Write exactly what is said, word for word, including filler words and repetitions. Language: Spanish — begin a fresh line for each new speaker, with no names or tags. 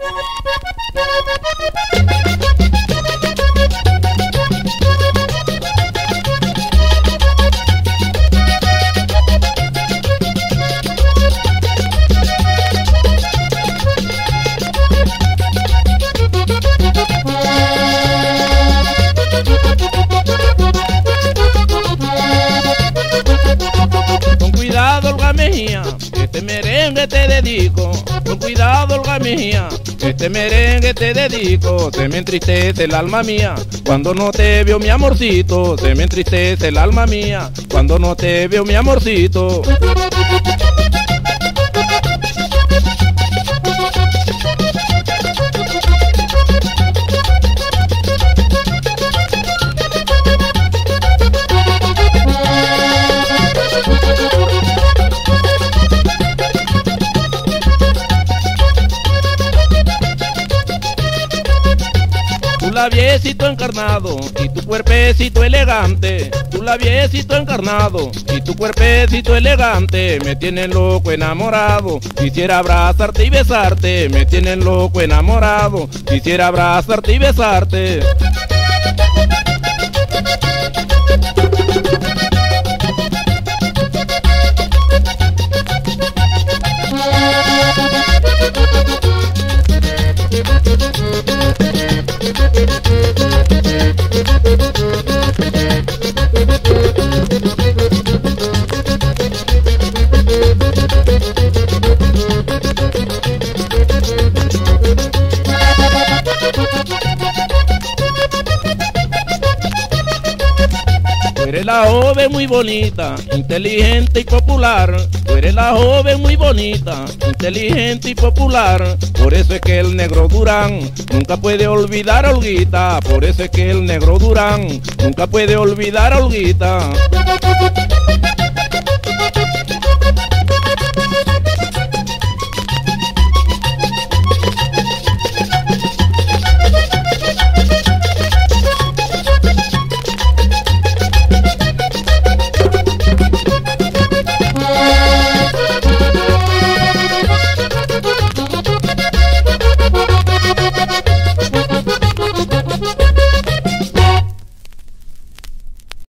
Olga Mejía, este merengue te dedico. Con cuidado, Olga Mejía, este merengue te dedico. Se me entristece el alma mía cuando no te veo, mi amorcito. Se me entristece el alma mía cuando no te veo, mi amorcito. Tu labiecito encarnado y tu cuerpecito elegante, tu labiecito encarnado y tu cuerpecito elegante me tienen loco enamorado. Quisiera abrazarte y besarte, me tienen loco enamorado. Quisiera abrazarte y besarte. Tú eres la joven muy bonita, inteligente y popular. Tú eres la joven muy bonita, inteligente y popular. Por eso es que el negro Durán nunca puede olvidar a Olguita. Por eso es que el negro Durán nunca puede olvidar a Olguita.